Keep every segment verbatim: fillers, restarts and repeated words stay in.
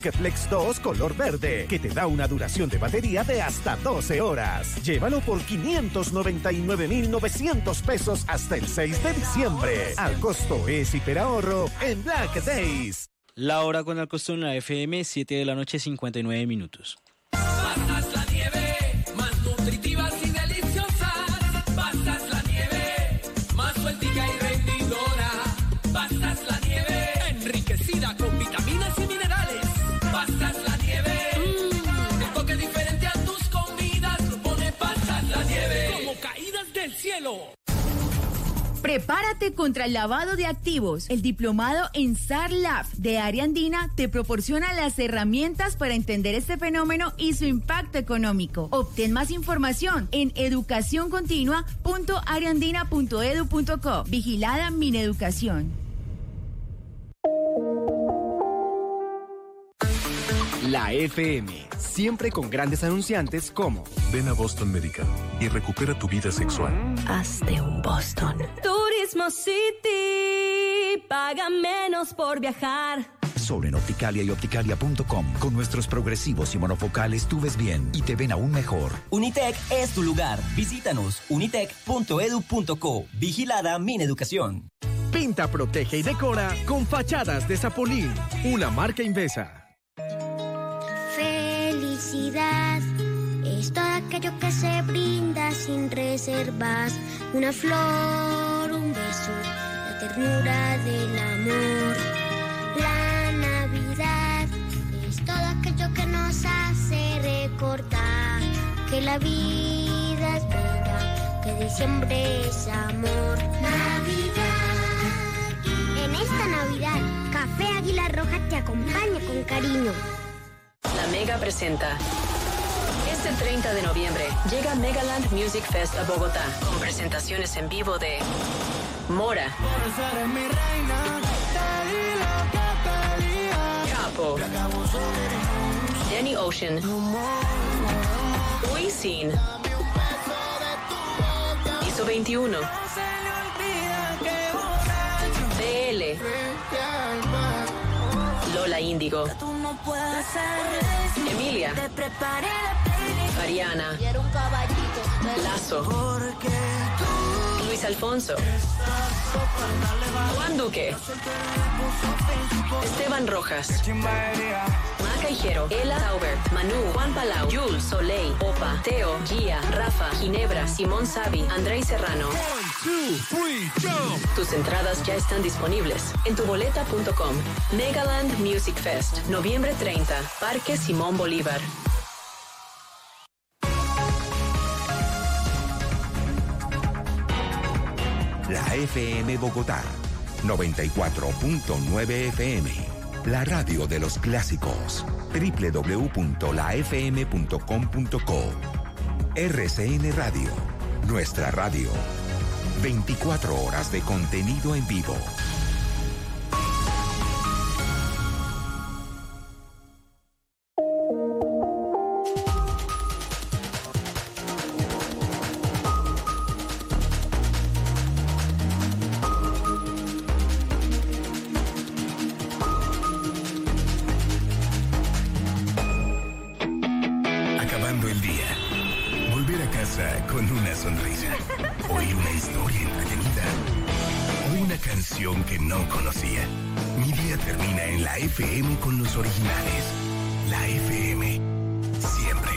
Flex dos color verde, que te da una duración de batería de hasta doce horas. Llévalo por quinientos noventa y nueve mil novecientos pesos hasta el seis de diciembre. Al costo es hiperahorro en Black Days. La hora con el costo en la F M, siete de la noche, cincuenta y nueve minutos. Pasas la nieve, más nutritivas y deliciosas. Pasas la nieve, más sueltica y rendidora. Pasas la nieve, enriquecida con vitaminas y minerales. Pasas la nieve, mm, el toque diferente a tus comidas lo pone Pasas la nieve, como caídas del cielo. Prepárate contra el lavado de activos. El diplomado en S A R L A B de Área Andina te proporciona las herramientas para entender este fenómeno y su impacto económico. Obtén más información en educación continua punto areandina punto edu punto co. Vigilada Mineducación. La F M, siempre con grandes anunciantes como: ven a Boston Medical y recupera tu vida sexual. Hazte un Boston. Turismo City, paga menos por viajar. Solo en Opticalia y opticalia punto com. Con nuestros progresivos y monofocales tú ves bien y te ven aún mejor. Unitec es tu lugar. Visítanos unitec punto edu punto co. Vigilada Mineducación. Pinta, protege y decora con Fachadas de Zapolín, una marca Invesa. Felicidad es todo aquello que se brinda sin reservas. Una flor, un beso, la ternura del amor. La Navidad es todo aquello que nos hace recordar que la vida es bella, que diciembre es amor. Navidad. En esta Navidad, Café Águila Roja te acompaña con cariño. La Mega presenta. Este treinta de noviembre llega Megaland Music Fest a Bogotá, con presentaciones en vivo de Mora, Capo, Danny Ocean, Wisin, Piso veintiuno, D L, Lola Índigo, Emilia, Mariana, Lazo, Luis Alfonso, Juan Duque, Esteban Rojas, Maca Higuero, Ela Taubert, Manu, Juan Palau, Jules, Soleil, Opa, Teo, Gia, Rafa, Ginebra, Simón Savi, Andrei Serrano. Tus entradas ya están disponibles en tuboleta punto com. Megaland Music Fest, noviembre treinta, Parque Simón Bolívar. La F M Bogotá, noventa y cuatro punto nueve F M. La radio de los clásicos. doble u doble u doble u punto la f m punto com punto co. R C N Radio, nuestra radio. veinticuatro horas de contenido en vivo. Acabando el día. Volver a casa con una sonrisa. Oír una historia entretenida. O una canción que no conocía. Mi día termina en la F M con los originales. La F M. Siempre.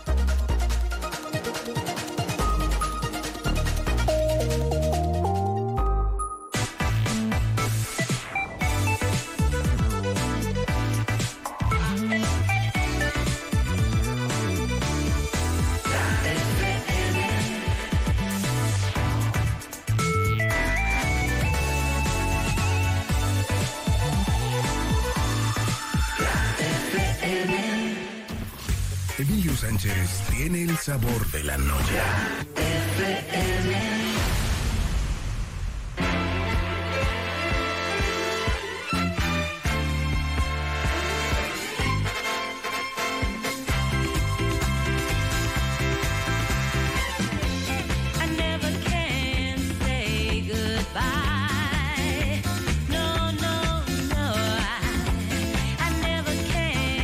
Emilio Sánchez tiene el sabor de la noche. F M. No, no, no, I, I never can.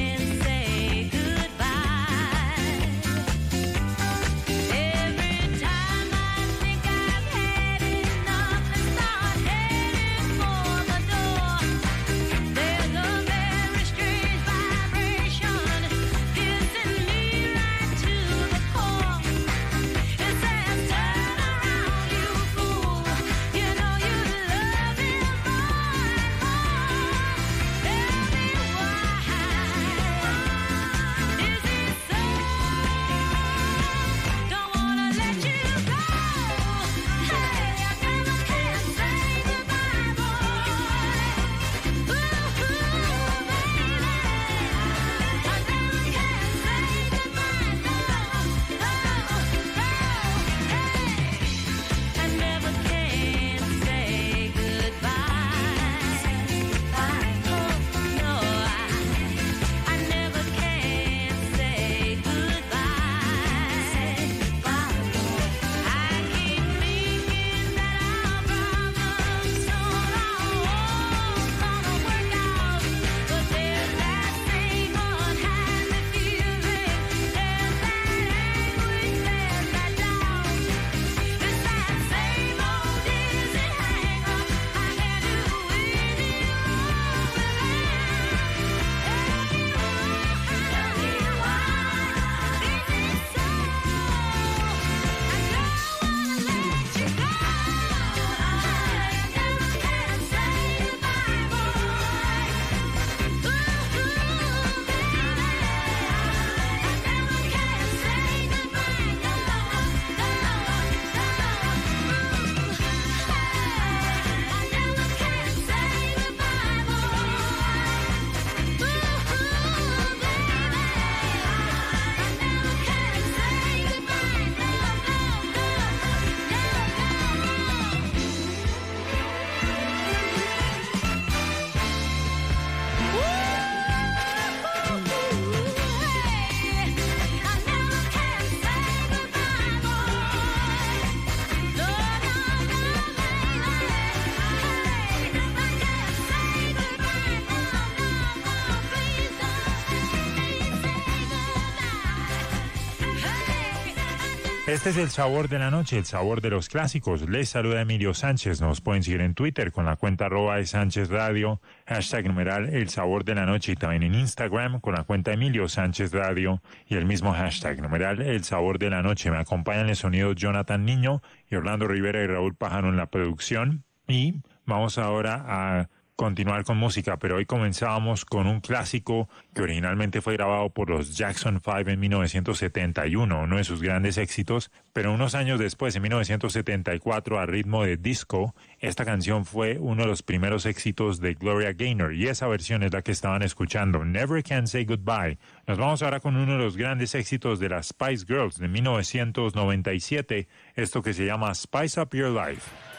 Este es el sabor de la noche, el sabor de los clásicos. Les saluda Emilio Sánchez. Nos pueden seguir en Twitter con la cuenta arroba de Sánchez Radio, hashtag numeral el sabor de la noche, y también en Instagram con la cuenta Emilio Sánchez Radio y el mismo hashtag numeral el sabor de la noche. Me acompañan el sonido Jonathan Niño y Orlando Rivera y Raúl Pajano en la producción. Y vamos ahora a continuar con música, pero hoy comenzábamos con un clásico que originalmente fue grabado por los Jackson Five en mil novecientos setenta y uno, uno de sus grandes éxitos, pero unos años después, en mil novecientos setenta y cuatro, a ritmo de disco, esta canción fue uno de los primeros éxitos de Gloria Gaynor, y esa versión es la que estaban escuchando, Never Can Say Goodbye. Nos vamos ahora con uno de los grandes éxitos de las Spice Girls de mil novecientos noventa y siete, esto que se llama Spice Up Your Life.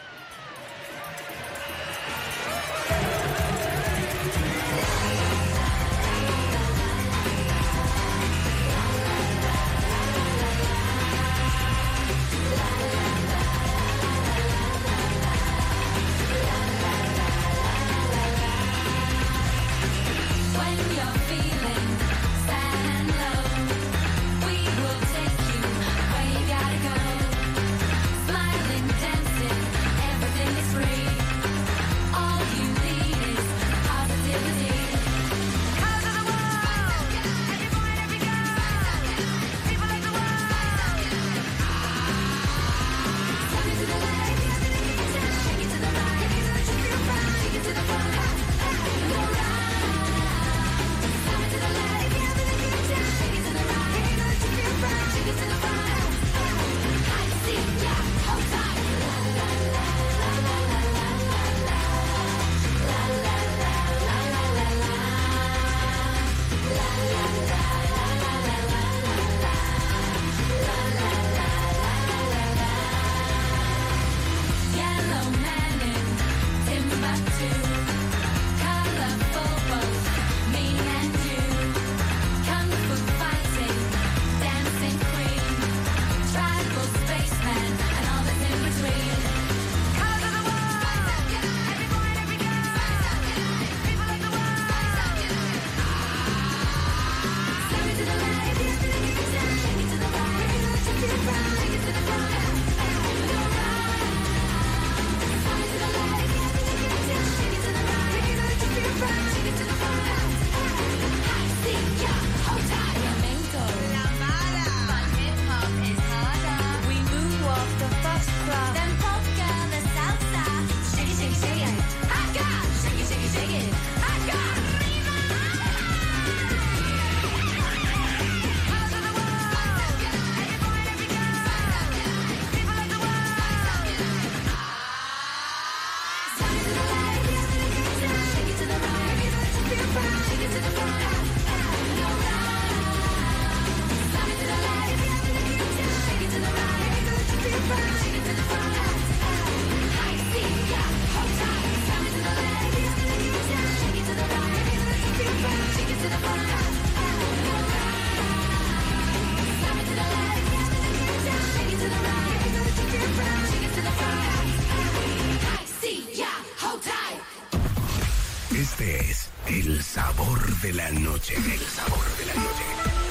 Este es el sabor de la noche, el sabor de la noche.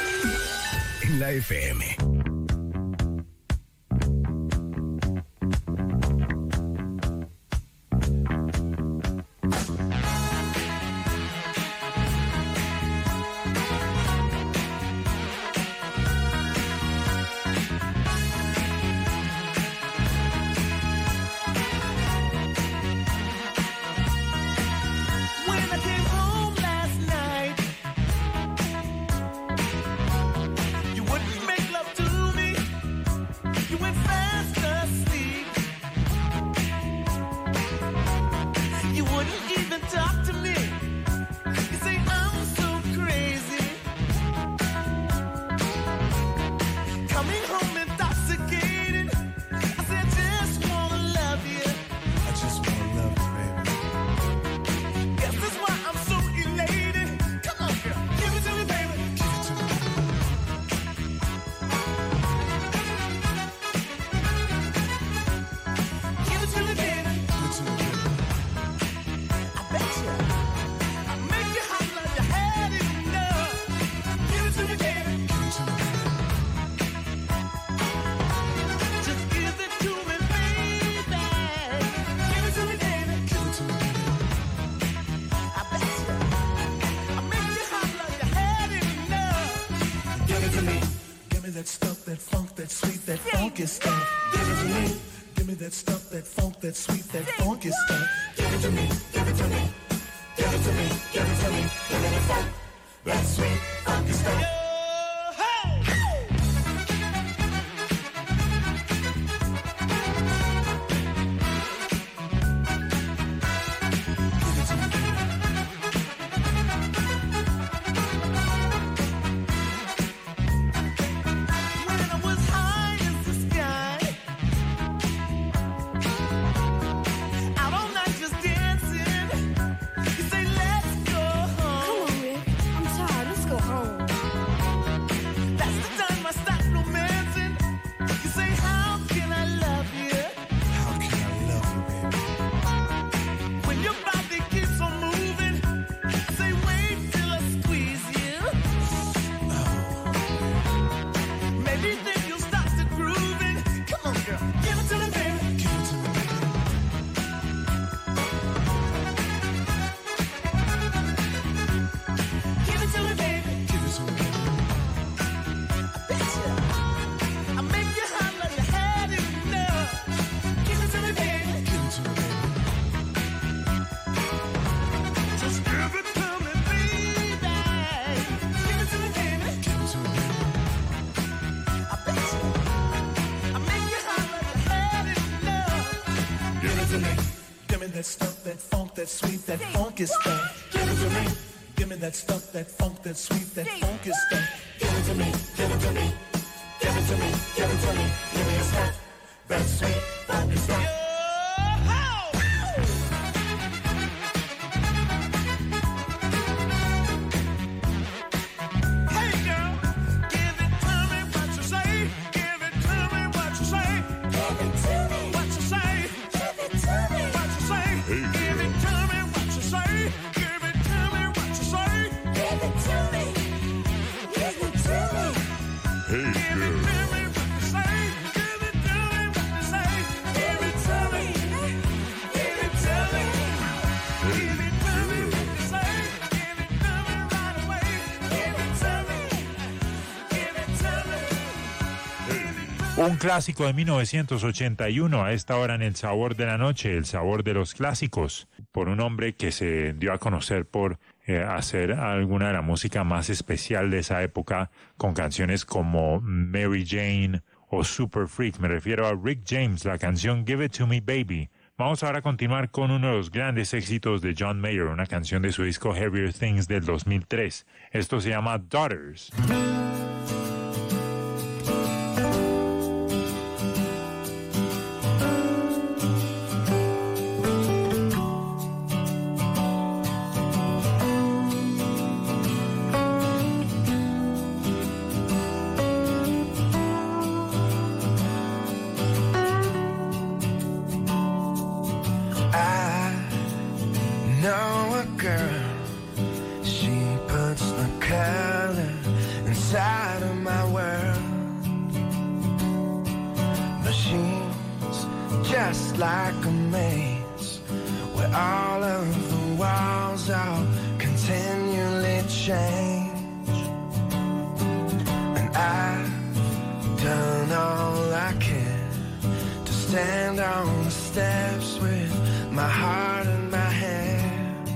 En la F M. Love to that stuff, that funk, that sweet, that funky stuff. Give it to me. Give me that stuff, that funk, that sweet, that funky stuff. Give it to me, give it to me. Give it to me, give it to me. Give me the funk, that sweet, funky stuff. Sweet, that funky stuff. Give it to me. Give me that stuff, that funk, that sweet, that funky stuff. Give it to me. Give it to me. Give it to me. Give it to me. Give me the stuff, that sweet, funky stuff. Un clásico de mil novecientos ochenta y uno, a esta hora en El Sabor de la Noche, el sabor de los clásicos, por un hombre que se dio a conocer por eh, hacer alguna de la música más especial de esa época, con canciones como Mary Jane o Super Freak. Me refiero a Rick James, la canción Give It To Me Baby. Vamos ahora a continuar con uno de los grandes éxitos de John Mayer, una canción de su disco Heavier Things del dos mil tres. Esto se llama Daughters. Like a maze where all of the walls are continually change, and I've done all I can to stand on the steps with my heart in my hand.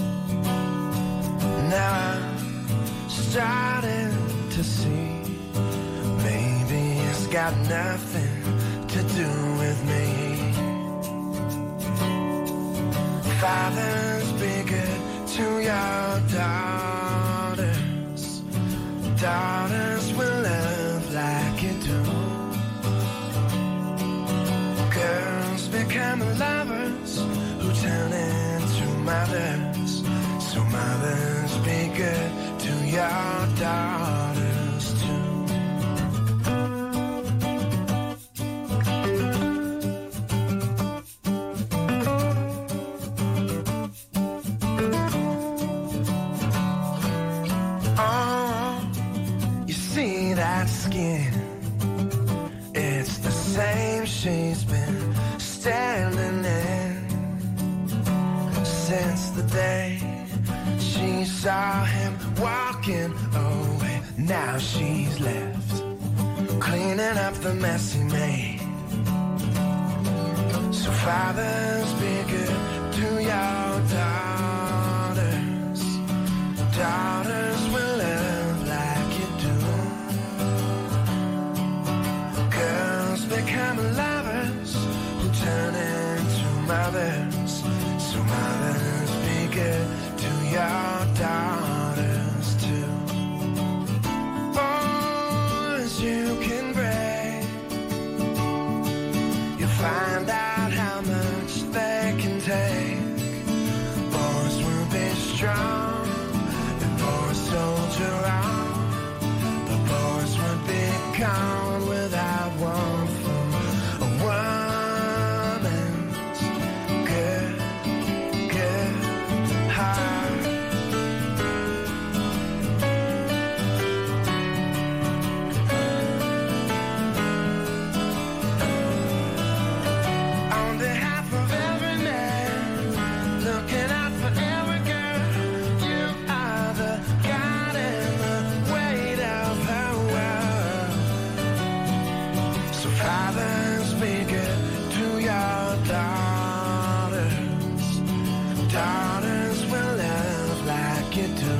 Now I'm starting to see maybe it's got nothing to do with me. Fathers, be good to your daughters. Daughters will love like you do. Girls become lovers who turn into mothers. So mothers, be good to your daughters too. It's the same she's been standing in since the day she saw him walking away. Now she's left cleaning up the mess he made. So fathers, be good to your daughters. Daughters will love like you do. Girls become lovers who turn into mothers. So mothers, be good to your daughters too. Boys, you can break. You find out how much they can take. Boys will be strong, and boys soldier on. The boys would be gone without one from a woman's good, good heart. On behalf of every man, looking out for every girl, you are the God and the weight of her world. So fathers, be good to your daughters. Daughters will love like you do.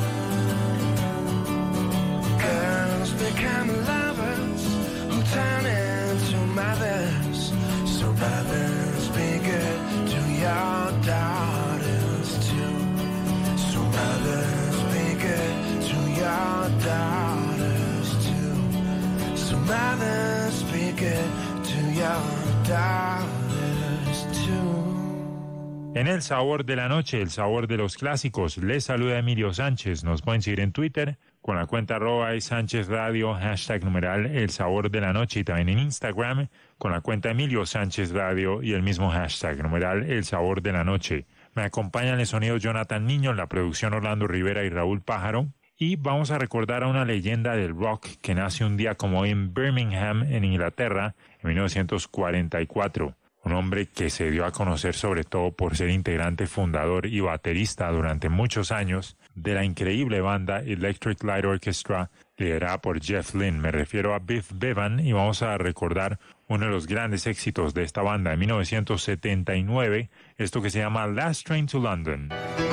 Girls become lovers who turn into mothers. So mothers, be good to your daughters too. So mothers, be good to your daughters too. So mothers, be good to your daughters too. En el sabor de la noche, el sabor de los clásicos, les saluda Emilio Sánchez. Nos pueden seguir en Twitter con la cuenta arroba y Sánchez Radio, hashtag numeral el sabor de la noche, y también en Instagram con la cuenta Emilio Sánchez Radio y el mismo hashtag numeral el sabor de la noche. Me acompañan el sonido Jonathan Niño, la producción Orlando Rivera y Raúl Pájaro. Y vamos a recordar a una leyenda del rock que nace un día como hoy en Birmingham, en Inglaterra, en mil novecientos cuarenta y cuatro. Un hombre que se dio a conocer sobre todo por ser integrante fundador y baterista durante muchos años de la increíble banda Electric Light Orchestra, liderada por Jeff Lynne. Me refiero a Biff Bevan, y vamos a recordar uno de los grandes éxitos de esta banda de mil novecientos setenta y nueve, esto que se llama Last Train to London.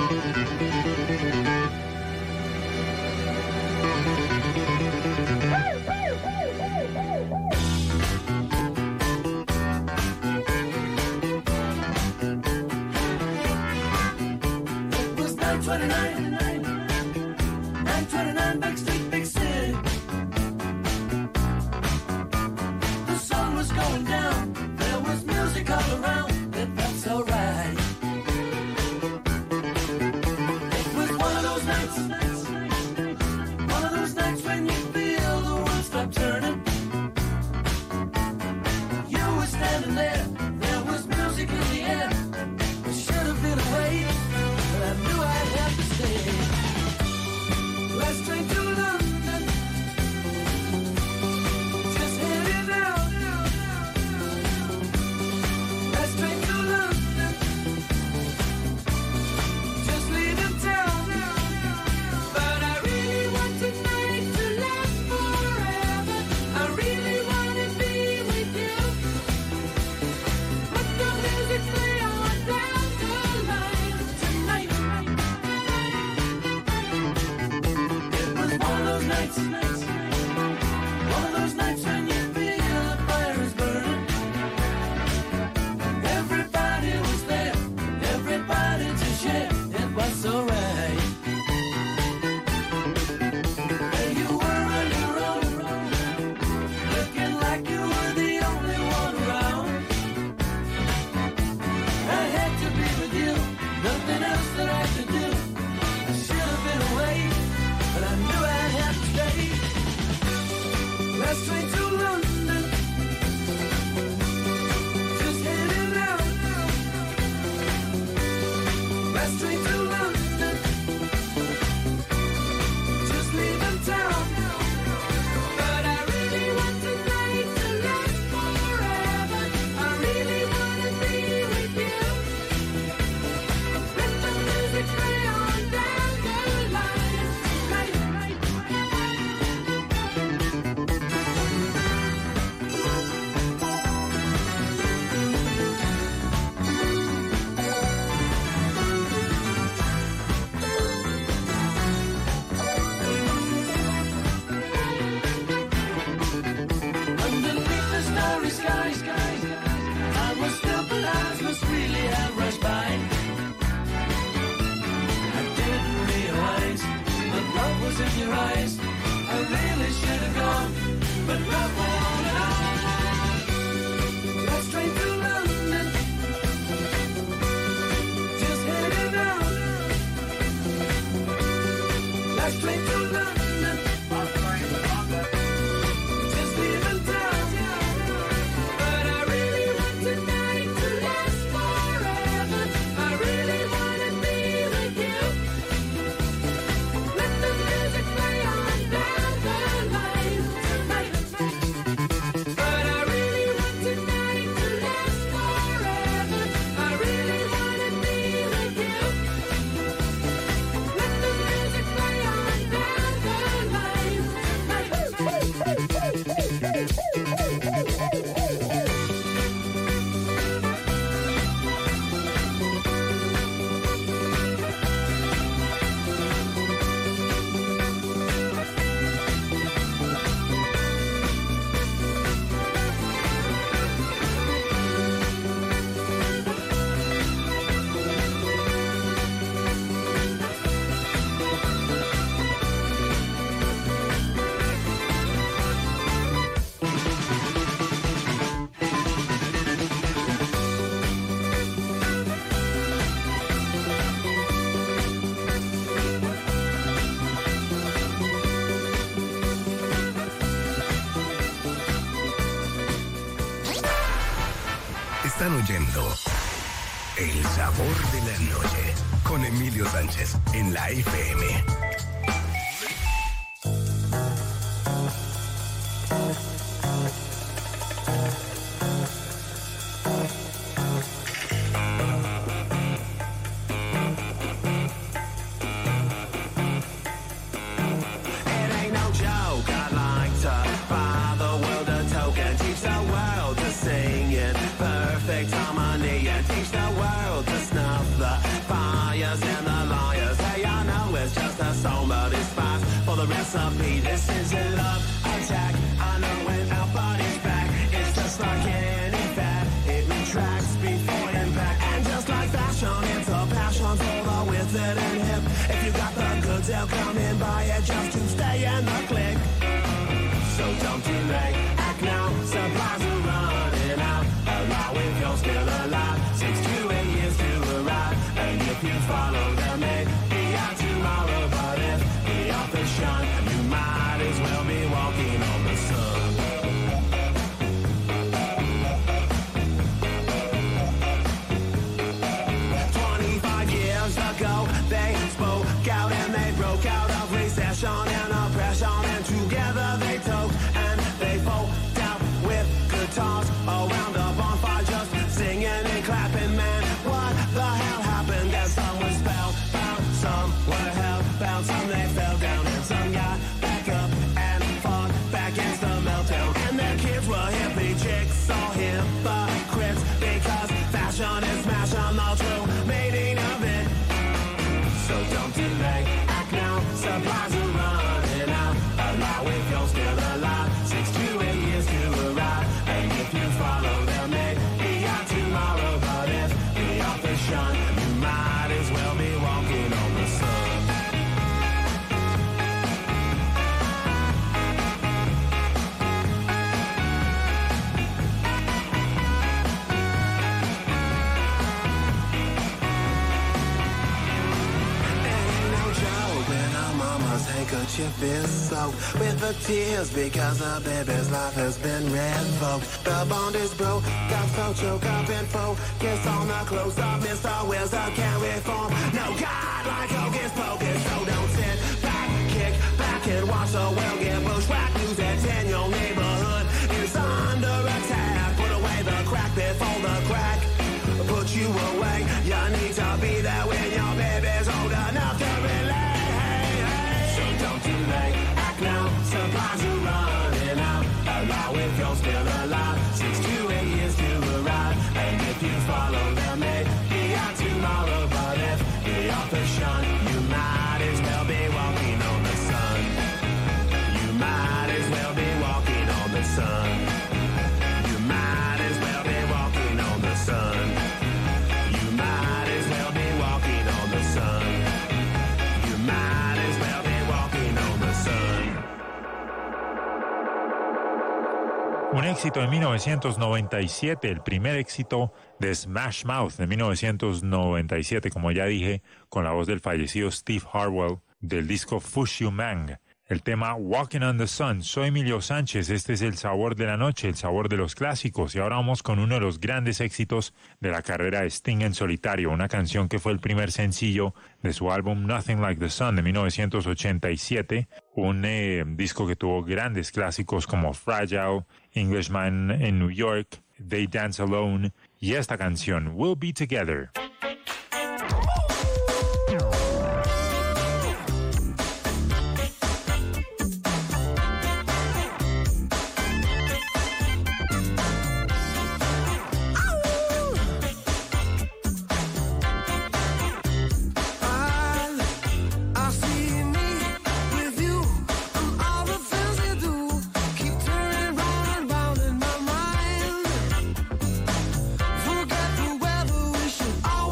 twenty-nine, nine twenty-nine Backstreet, big city. The sun was going down, there was music all around, and that's alright. It was one of those nights, one of those nights when you feel the world stop turning. You were standing there, there was music in the air. It should have been away, but I knew I'd have to stay. Last train to London, just heading out. Last train to London, just leaving town. But I really want tonight to last forever. I really want to be with you. Let the music play on down the line tonight. It was one of those nights, one of those nights when you feel the fire is burning. Everybody was there, everybody to share. It was alright. And you were on your own, looking like you were the only one around. I had to be with you, nothing else that I could do. I should have been away, but I knew I'd have to stay. Last train to in your eyes. I really should have gone, but love won't allow. Last train to London, just heading out. Last train to London, just leaving town. But I really want tonight to last forever. I really want to be with you. Let the music play on down the line tonight. But I really want tonight to last forever. I really want to be with you. Let the music play on down the line Están oyendo El Sabor de la Noche con Emilio Sánchez en la F M. It ain't no joke, I'd like to buy the world a token, teach the world to sing in perfect harmony, and teach the world to snuff the fires and the liars. Hey, I know it's just a song, but it's fine for the recipe. This is a love attack. I know when our body's back, it's just like any fat. It retracts before impact, and just like fashion, it's a passion for the withered and hip. If you got the goods, they'll come and buy it just to stay in the click. So don't delay, act now, supplies are running out. Allow if you're still alive, six to eight years to arrive. And if you follow them, may be out tomorrow. But if the authors shine, you might as well be walking on the sun. Twenty-five years ago, they spoke out and they broke out of recession and oppression, and together they took and they folded out with guitars around a bonfire, just singing and clapping. Man, what the hell happened? That some were spellbound, some were hellbound, some they fell down, and some got back up and fought back against the meltdown. And their kids were hippie chicks, all hypocrites, because fashion is smashing the true meaning of it. So don't delay, act now, supplies are running out. Allow if you're still alive, six to eight years to arrive. And if you follow them, may be out tomorrow. But if the authors shine, you might as well be walking on the sun. Handkerchief is soaked with the tears because the baby's life has been revoked. The bond is broke, got so choked up and focused on the close up. Mister Wizard can't reform. No God like Hocus Pocus. So don't sit back, kick back and watch the world get bushwhacked. News that's in your neighborhood is under attack. Put away the crack before the crack put you away. You need to be there when your baby's old enough to relate. Don't delay, act now, supplies are running out. Allow if you're still alive, six to eight years to arrive. And if you follow them, may be out tomorrow. But if the authors shine, you might as well be walking on the sun. You might as well be walking on the sun. You might as well be walking on the sun. You might as well be walking on the sun. You might as well be walking on the sun. Un éxito de mil novecientos noventa y siete, el primer éxito de Smash Mouth de mil novecientos noventa y siete, como ya dije, con la voz del fallecido Steve Harwell, del disco Fush You Mang. El tema Walking on the Sun. Soy Emilio Sánchez, este es el sabor de la noche, el sabor de los clásicos. Y ahora vamos con uno de los grandes éxitos de la carrera de Sting en solitario, una canción que fue el primer sencillo de su álbum Nothing Like the Sun de mil novecientos ochenta y siete, un eh, disco que tuvo grandes clásicos como Fragile, Englishman in New York, They Dance Alone y esta canción, We'll Be Together. Forget the weather, we should all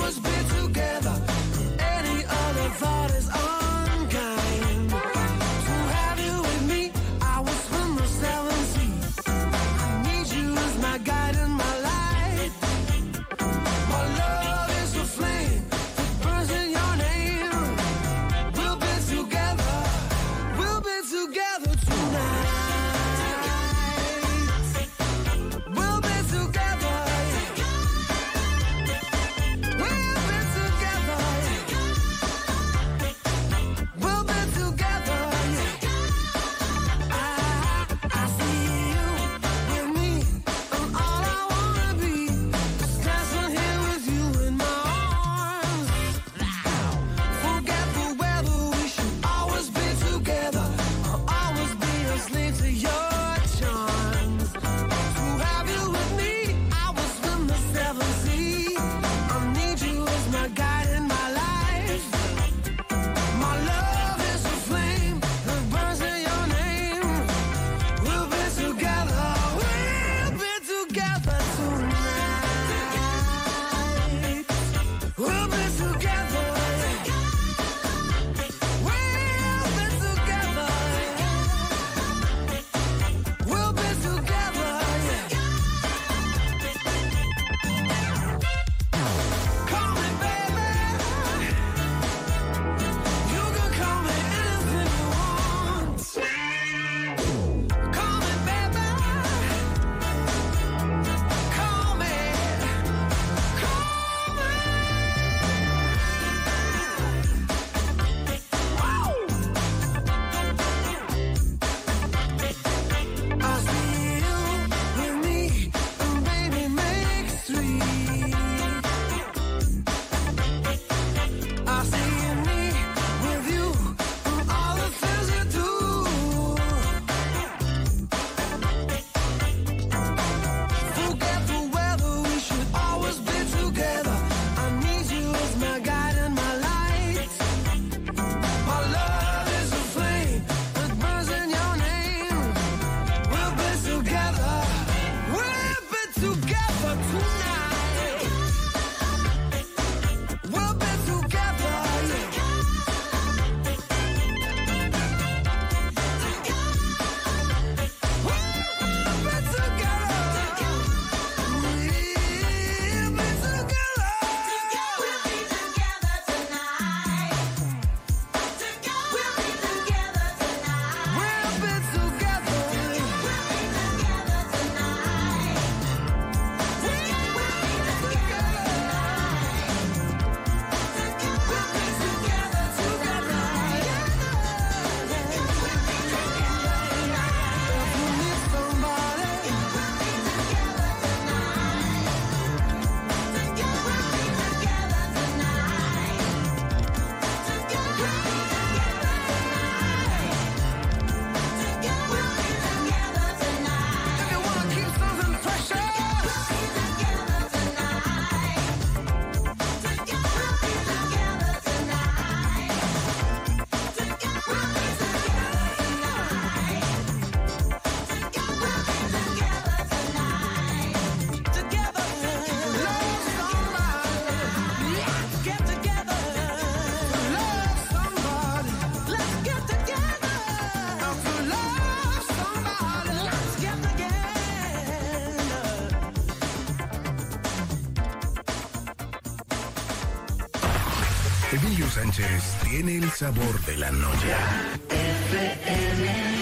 Emilio Sánchez tiene el sabor de la noche. F M.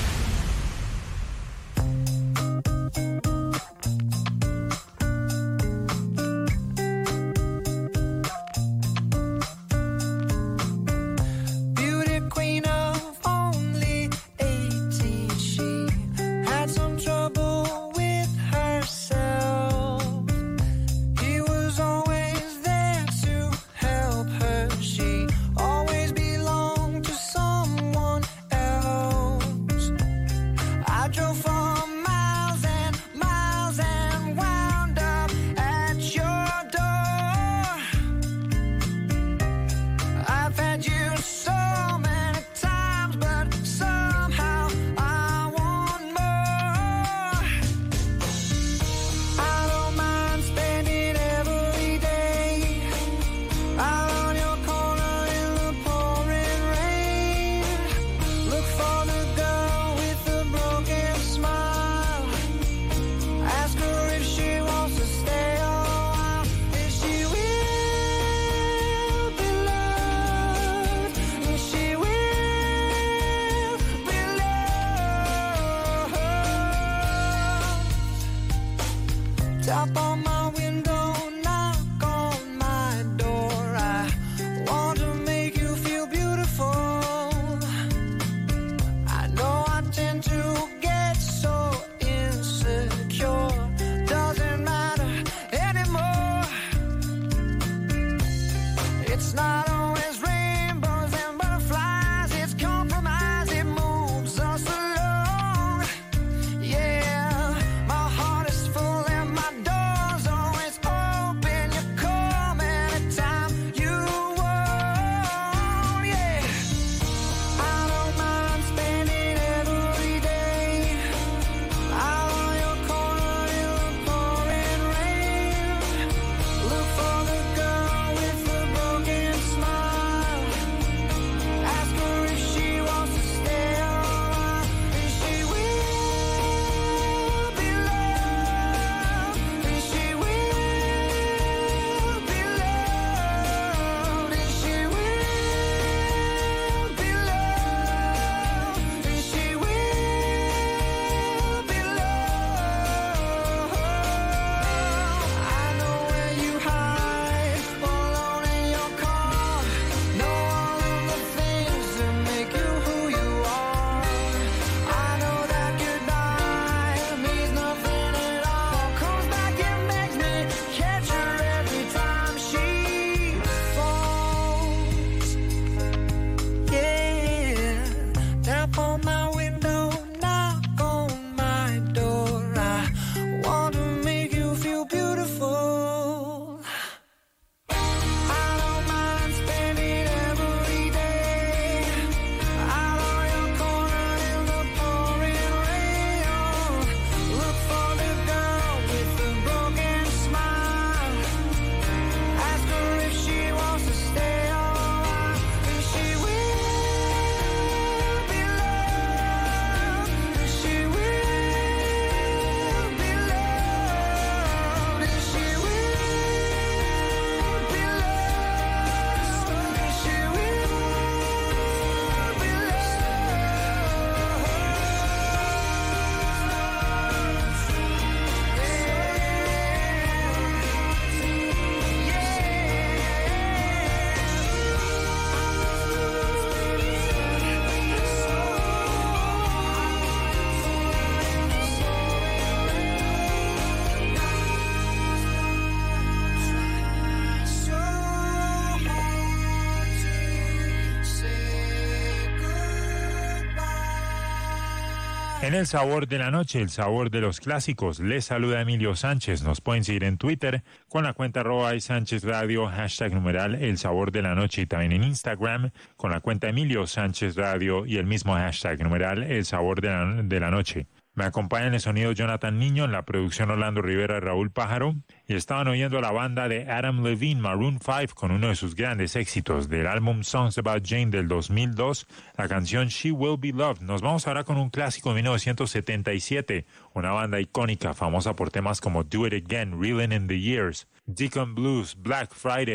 En el sabor de la noche, el sabor de los clásicos, les saluda Emilio Sánchez. Nos pueden seguir en Twitter con la cuenta arroba Sánchez Radio, hashtag numeral el sabor de la noche, y también en Instagram con la cuenta Emilio Sánchez Radio y el mismo hashtag numeral el sabor de la, de la noche. Me acompaña en el sonido Jonathan Niño, en la producción Orlando Rivera y Raúl Pájaro, y estaban oyendo la banda de Adam Levine, Maroon five, con uno de sus grandes éxitos del álbum Songs About Jane del dos mil dos, la canción She Will Be Loved. Nos vamos ahora con un clásico de mil novecientos setenta y siete, una banda icónica, famosa por temas como Do It Again, Reelin' in the Years, Deacon Blues, Black Friday,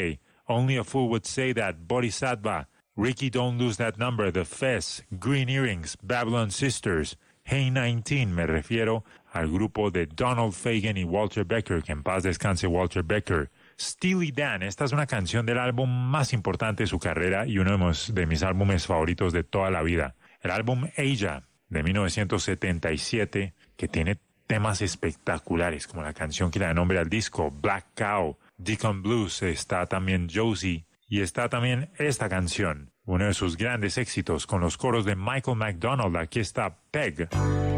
Only a Fool Would Say That, Bodhisattva, Ricky Don't Lose That Number, The Fez, Green Earrings, Babylon Sisters, Hey nineteen, me refiero al grupo de Donald Fagen y Walter Becker, que en paz descanse Walter Becker. Steely Dan, esta es una canción del álbum más importante de su carrera y uno de mis, de mis álbumes favoritos de toda la vida. El álbum Aja, de mil novecientos setenta y siete, que tiene temas espectaculares, como la canción que le da nombre al disco, Black Cow, Deacon Blues, está también Josie, y está también esta canción, uno de sus grandes éxitos, con los coros de Michael McDonald. Aquí está Peg.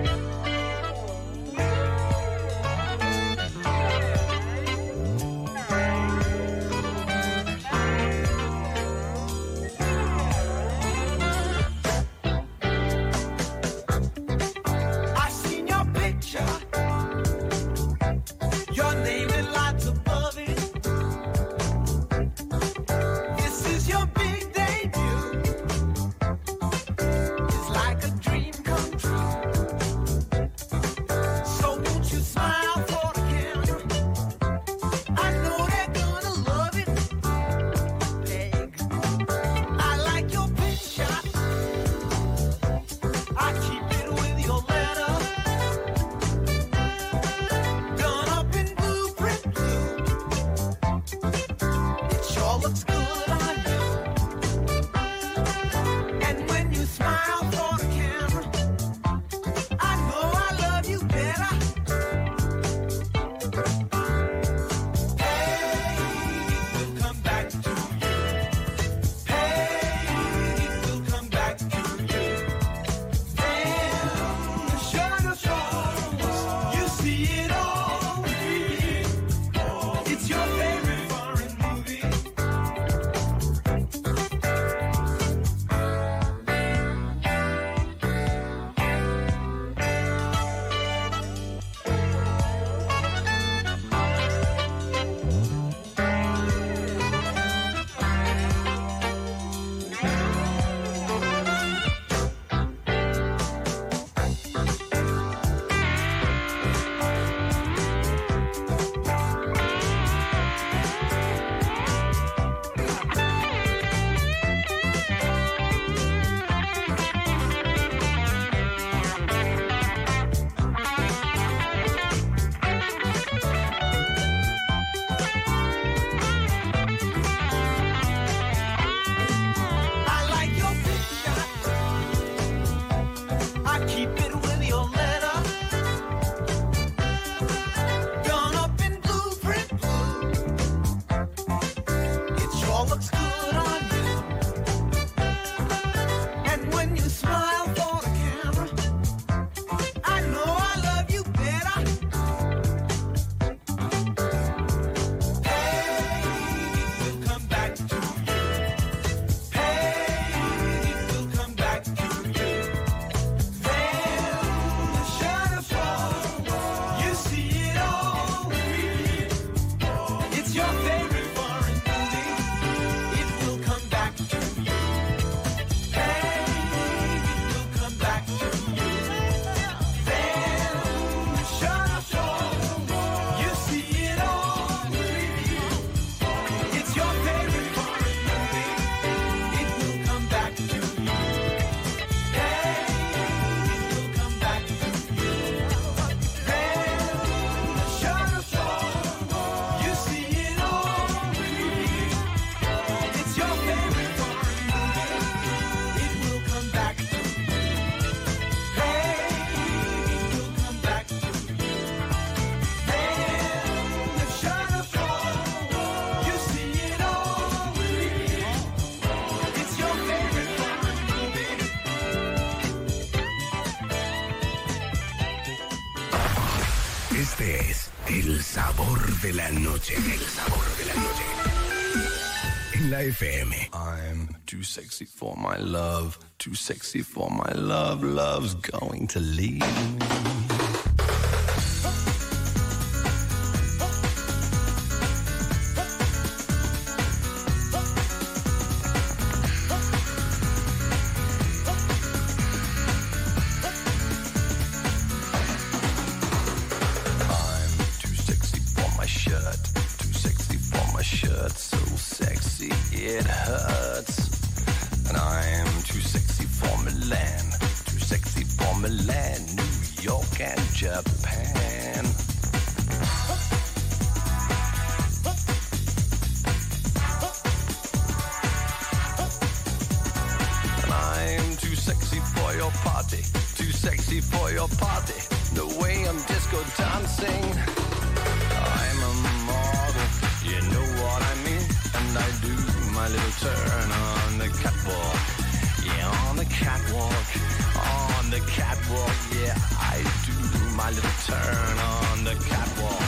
Este es el sabor de la noche. El sabor de la noche. En la F M. I'm too sexy for my love. Too sexy for my love. Love's going to leave me. Too sexy it hurts. And I'm too sexy for Milan, too sexy for Milan, New York and Japan. And I'm too sexy for your party, too sexy for your party, the way I'm disco dancing. I'm a model, you know what I mean, and I do my little turn on the catwalk, yeah, on the catwalk, on the catwalk, yeah, I do my little turn on the catwalk.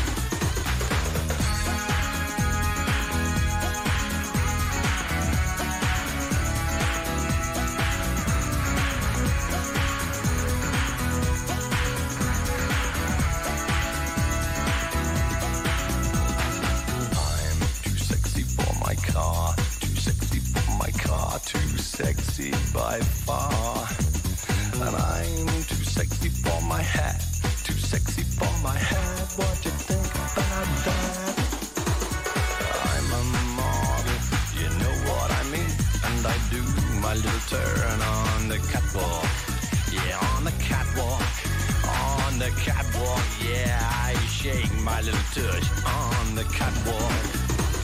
Too sexy by far. And I'm too sexy for my hat, too sexy for my hat. What you think about that? I'm a model, you know what I mean, and I do my little turn on the catwalk, yeah, on the catwalk, on the catwalk, yeah, I shake my little tush on the catwalk.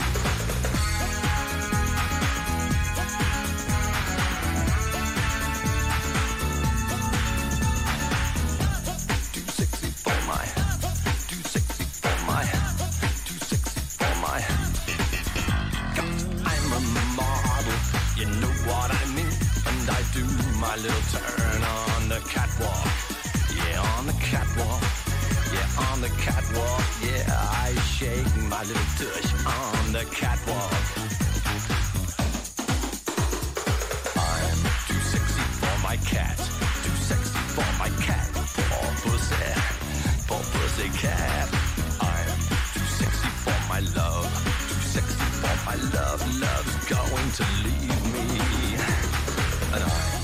My little turn on the catwalk, yeah, on the catwalk, yeah, on the catwalk, yeah, I shake my little tush on the catwalk. I'm too sexy for my cat, too sexy for my cat, poor pussy, poor pussy cat. I'm too sexy for my love, too sexy for my love, love's going to leave me, and I'm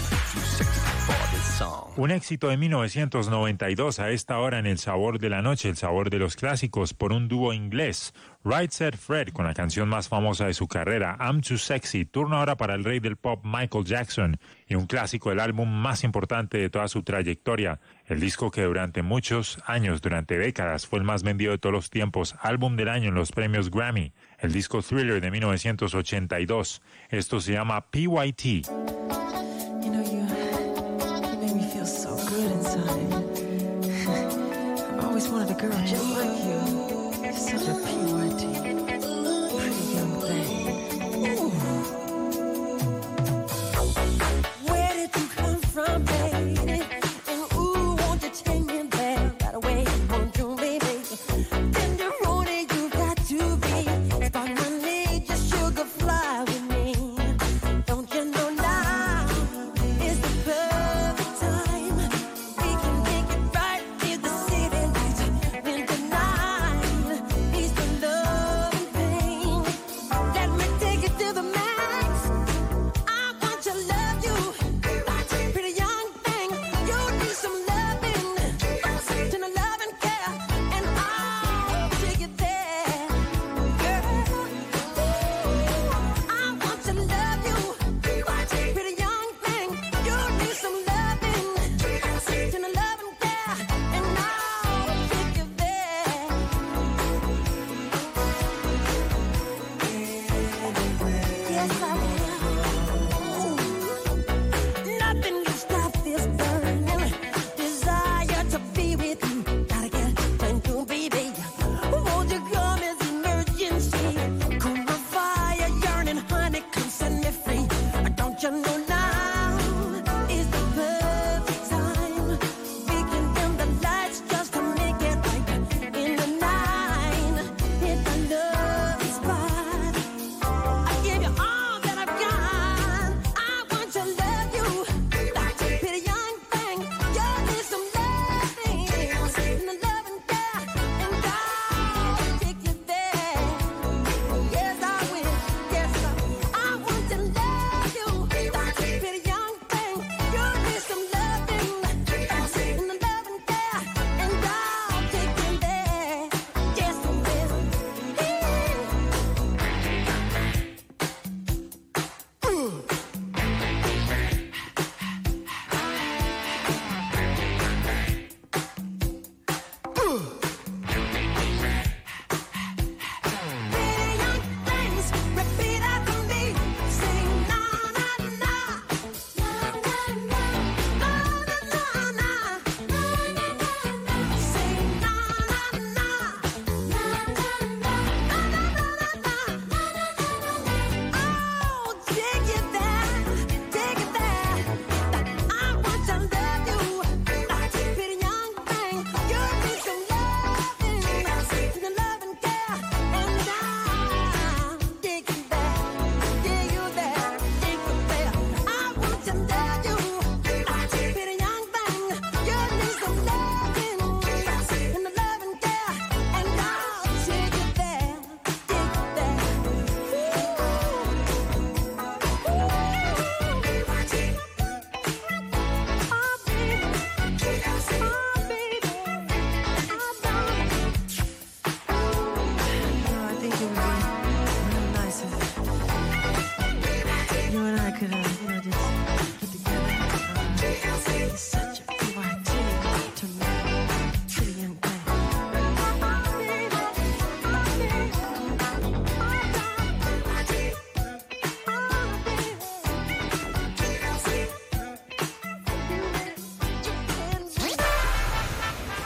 un éxito de mil novecientos noventa y dos a esta hora en El Sabor de la Noche, el sabor de los clásicos, por un dúo inglés. Right Said Fred con la canción más famosa de su carrera, I'm Too Sexy. Turno ahora para el rey del pop Michael Jackson y un clásico del álbum más importante de toda su trayectoria. El disco que durante muchos años, durante décadas, fue el más vendido de todos los tiempos, álbum del año en los premios Grammy. El disco Thriller de mil novecientos ochenta y dos. Esto se llama P Y T. You know, you, you make me feel so good inside. I've always wanted a girl just like you. You're such a P Y T, pretty young thing. Ooh. Where did you come from, baby? And ooh, won't you take me there right away? Won't you, baby? Tenderoni, you got to be. Spark my need, just sugar fly with me. Don't you know now? Let me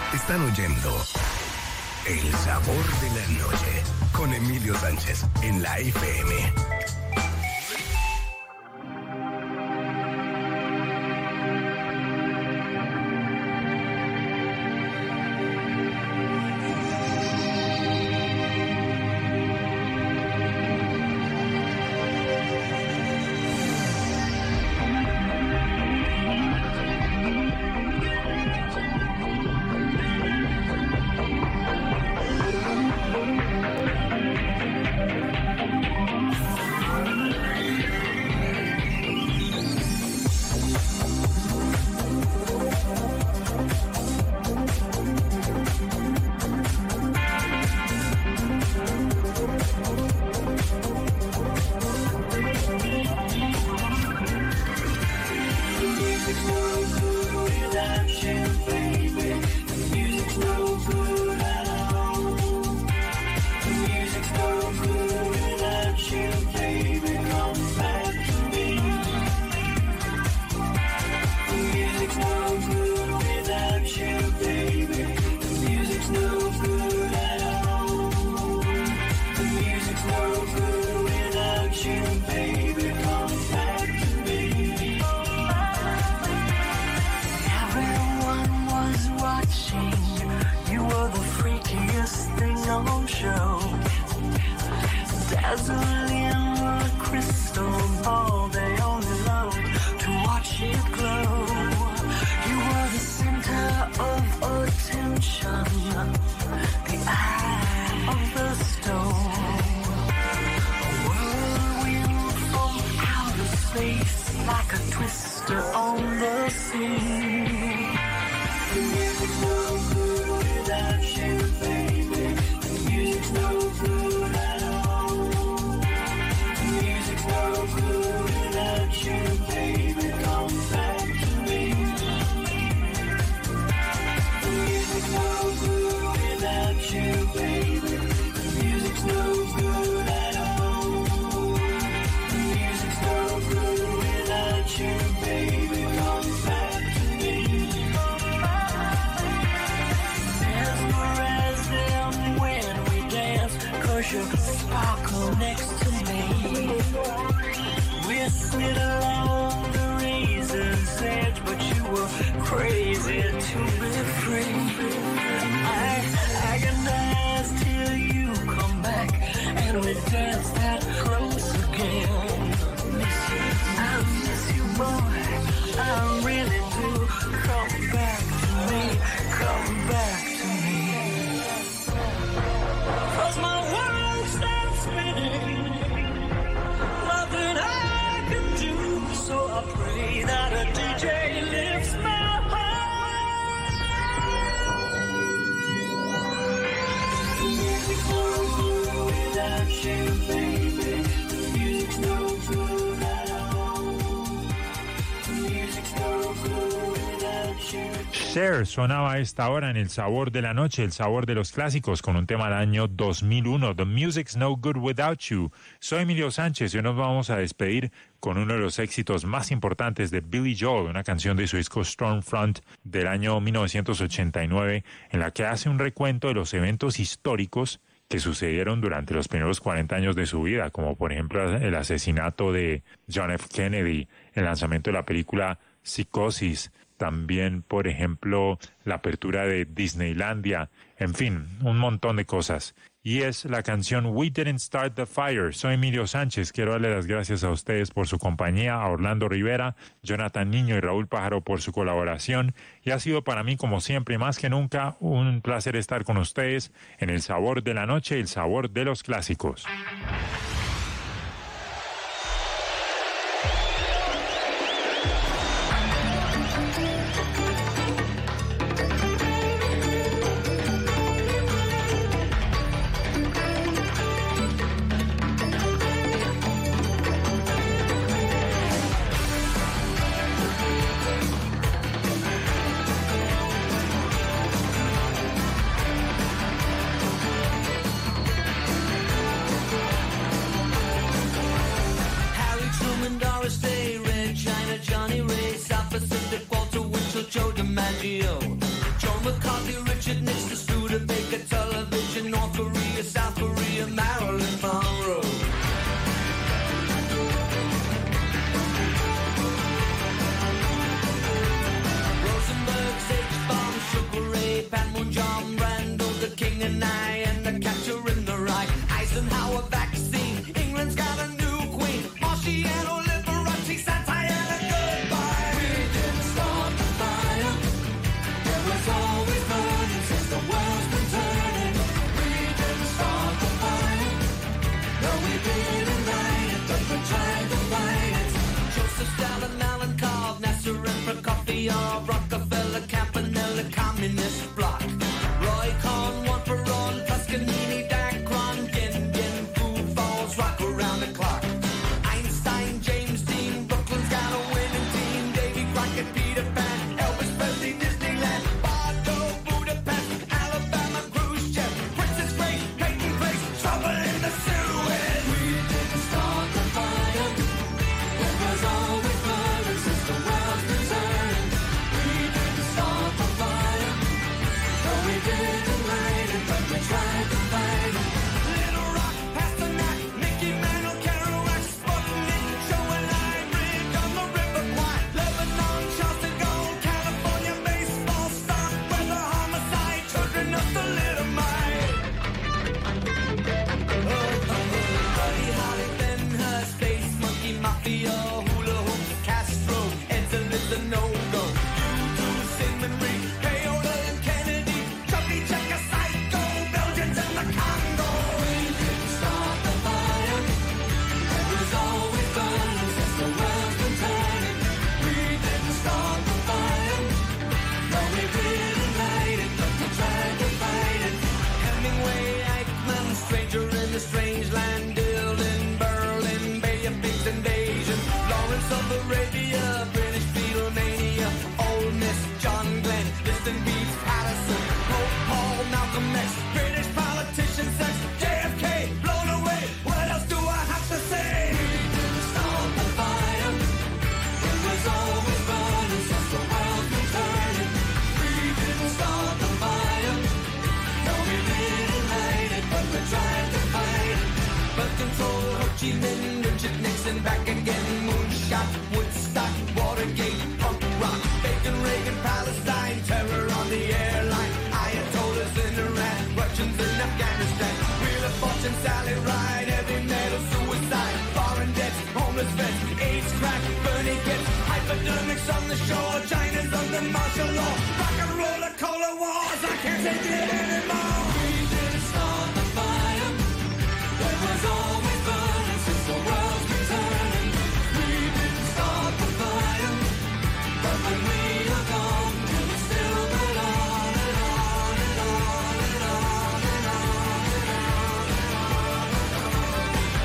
Están oyendo El Sabor de la Noche con Emilio Sánchez en la F M. Cher sonaba a esta hora en El Sabor de la Noche, el sabor de los clásicos, con un tema del año dos mil uno, The Music's No Good Without You. Soy Emilio Sánchez y hoy nos vamos a despedir con uno de los éxitos más importantes de Billy Joel, una canción de su disco Stormfront del año mil novecientos ochenta y nueve, en la que hace un recuento de los eventos históricos que sucedieron durante los primeros cuarenta años de su vida, como por ejemplo el asesinato de John F. Kennedy, el lanzamiento de la película Psicosis, también, por ejemplo, la apertura de Disneylandia, en fin, un montón de cosas. Y es la canción We Didn't Start the Fire. Soy Emilio Sánchez, quiero darle las gracias a ustedes por su compañía, a Orlando Rivera, Jonathan Niño y Raúl Pájaro por su colaboración. Y ha sido para mí, como siempre, más que nunca, un placer estar con ustedes en El Sabor de la Noche, el sabor de los clásicos. Joe DiMaggio, Joe McCarthy, Richard communist bloc. Roy Cohn, one for all, Toscanini, Dacron, Yen, Yen, Food Falls, rock around the clock. Einstein, James Dean, Brooklyn's got a winning team. Davy Crockett, Peter Pan, Elvis Presley, Disneyland, Bardo, Budapest, Alabama, Khrushchev, Princess Grace, Peyton Place, trouble in the Suez. We didn't start the fire. It was always burning since the world's been turning. We didn't start the fire. No, we didn't light it, but we tried to fight it. Little Rock, Pasternak, Mickey Mantle, Kerouac, Sputnik, Joe and I, Bridge on the River Kwai, Lebanon, Charleston Gold, California baseball star, weather homicide, children of the little mite. Oh, oh, oh, Buddy Holly, Ben Hur, Space Monkey, Mafia, Hula Hoop, Castro, Edsel is a no-go. U two, Sigmund Freud, Payola and Kennedy, Chubby Checker, Psycho, Belgians and the Congo. We didn't start the fire. It was always burning since the world's been turning. We didn't start the fire. No, we didn't light it, but we tried to fight it. Hemingway, Eichmann, Stranger in the Strange Land, Dylan, Berlin, Bay of Pigs invasion, Lawrence of Arabia, British Beatlemania, Ole Miss, John Glenn, Liston Beats, Patterson, Pope Paul, Malcolm X, British politician sex, J F K, blown away. What else do I have to say? We didn't start the fire. It was always burning since the world's been turning. We didn't start the fire. No, we didn't light it, but we tried to fight it. Birth control, Ho Chi Minh, Richard Nixon, back again, moonshot, Woodstock, Watergate, punk rock, Bacon, Reagan, Palestine, terror on the airline, Ayatollahs in Iran, Russians in Afghanistan, Wheel of Fortune, Sally Ride, heavy metal, suicide, foreign debts, homeless vets, AIDS, crack, Bernie gets, hypodermics on the shore, China's under martial law, rock and roller, cola wars, I can't take it anymore. We didn't start the fire. It was always burning since the world's been turning. We didn't start the fire, but when we are gone, it will still burn on and on and on and on and on and on.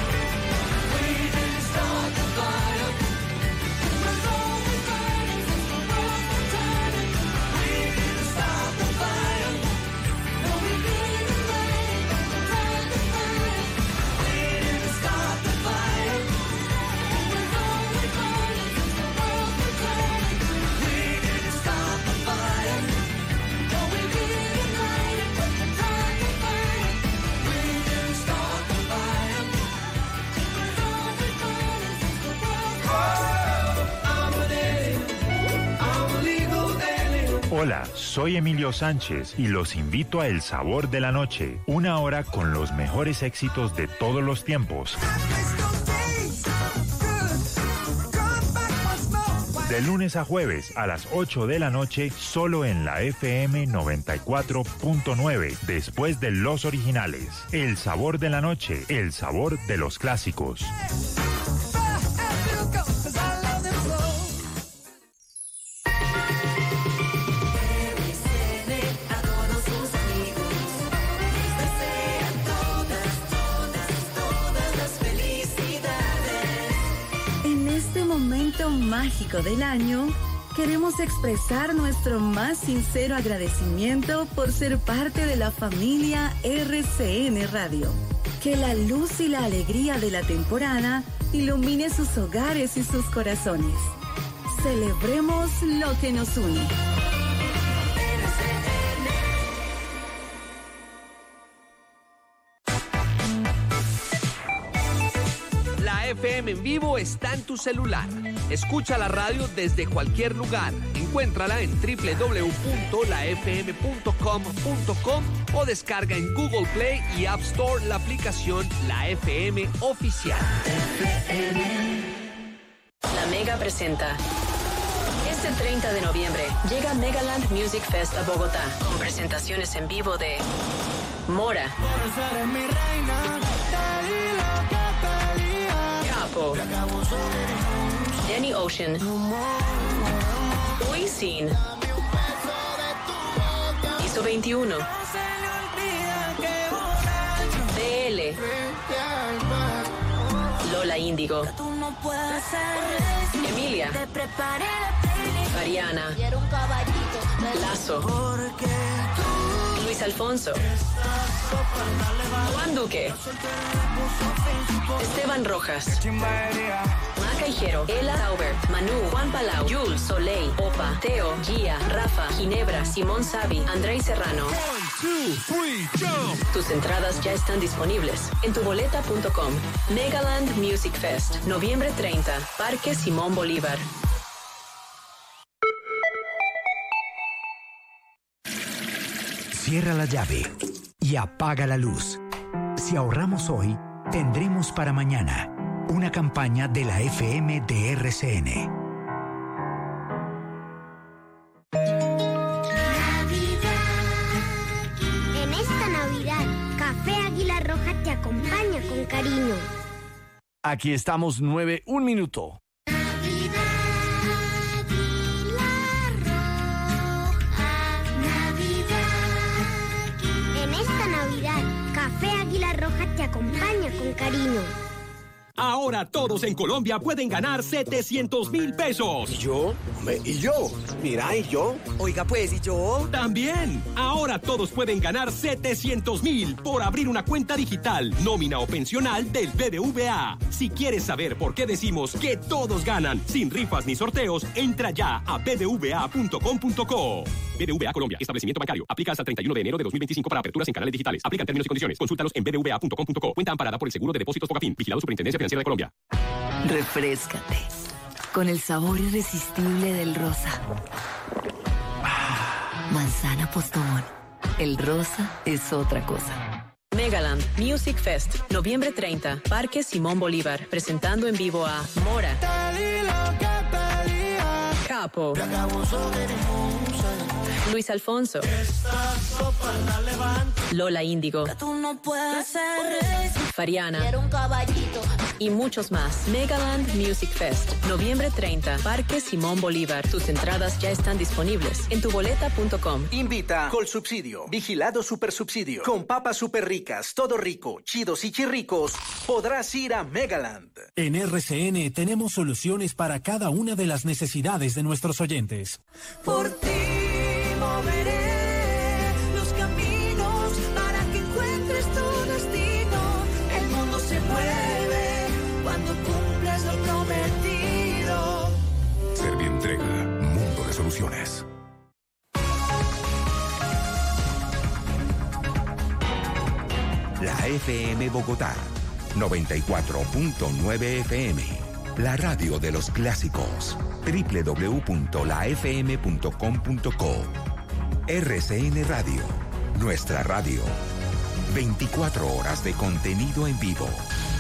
We didn't start the fire. It was always burning since the world's been turning. We didn't start the fire. No, we didn't light it, but we tried to fight it. We didn't start the fire. It was always burning since the world's been turning. We didn't start the fire. No, we didn't light it, but we tried to fight it. We didn't start the fire. It was always burning since the world's been turning. I'm an alien. I'm a legal alien. Hola, soy Emilio Sánchez y los invito a El Sabor de la Noche, una hora con los mejores éxitos de todos los tiempos. De lunes a jueves a las ocho de la noche, solo en la F M noventa y cuatro punto nueve, después de los originales. El Sabor de la Noche, el sabor de los clásicos. A todos sus amigos les desea todas, todas, todas las felicidades. En este momento mágico del año, queremos expresar nuestro más sincero agradecimiento por ser parte de la familia R C N Radio. Que la luz y la alegría de la temporada ilumine sus hogares y sus corazones. Celebremos lo que nos une. La F M en vivo está en tu celular. Escucha la radio desde cualquier lugar. Encuéntrala en doble u doble u doble u punto la f m punto com punto com o descarga en Google Play y App Store la aplicación La F M Oficial. La Mega presenta. Este treinta de noviembre llega Megaland Music Fest a Bogotá con presentaciones en vivo de Mora, Capo, Danny Ocean, Wisin, veintiuno. D L. Lola Índigo. Emilia. Mariana. Lazo. Luis Alfonso. Juan Duque. Esteban Rojas. Maca Hijero. Ela Taubert. Manu. Juan Palau. Jules. Soleil. Opa. Teo. Gia. Rafa. Ginebra. Simón Savi. Andrei Serrano. Tus entradas ya están disponibles en tuboleta punto com. Megaland Music Fest. Noviembre treinta. Parque Simón Bolívar. Cierra la llave y apaga la luz. Si ahorramos hoy, tendremos para mañana. Una campaña de la F M de R C N. En esta Navidad, Café Águila Roja te acompaña con cariño. Aquí estamos, nueve, un minuto. Café Águila Roja te acompaña con cariño. Ahora todos en Colombia pueden ganar setecientos mil pesos. ¿Y yo? ¿Y yo? Mira, ¿y yo? Oiga, pues, ¿y yo? También. Ahora todos pueden ganar setecientos mil por abrir una cuenta digital, nómina o pensional del B B V A. Si quieres saber por qué decimos que todos ganan, sin rifas ni sorteos, entra ya a b b v a punto com punto co. B B V A Colombia, establecimiento bancario. Aplica hasta el treinta y uno de enero de dos mil veinticinco para aperturas en canales digitales. Aplican términos y condiciones. Consúltalos en b b v a punto com punto co. Cuenta amparada por el Seguro de Depósitos Fogafín. Vigilado Superintendencia Financiera de Colombia. Refréscate con el sabor irresistible del rosa. Manzana Postobón. El rosa es otra cosa. Megaland Music Fest, noviembre treinta, Parque Simón Bolívar, presentando en vivo a Mora, Capo, Luis Alfonso, Lola Índigo, Fariana y muchos más. Megaland Music Fest, noviembre treinta, Parque Simón Bolívar. Tus entradas ya están disponibles en tuboleta punto com. Invita Colsubsidio, Vigilado Supersubsidio. Con papas super ricas, todo rico, chidos y chirricos, podrás ir a Megaland. En R C N tenemos soluciones para cada una de las necesidades de nuestros oyentes. Por ti moveré los caminos para que encuentres tu destino. El mundo se mueve cuando cumples lo prometido. Servientrega, mundo de soluciones. La F M Bogotá, noventa y cuatro punto nueve F M. La radio de los clásicos. doble u doble u doble u punto la f m punto com punto co. R C N Radio. Nuestra radio. veinticuatro horas de contenido en vivo.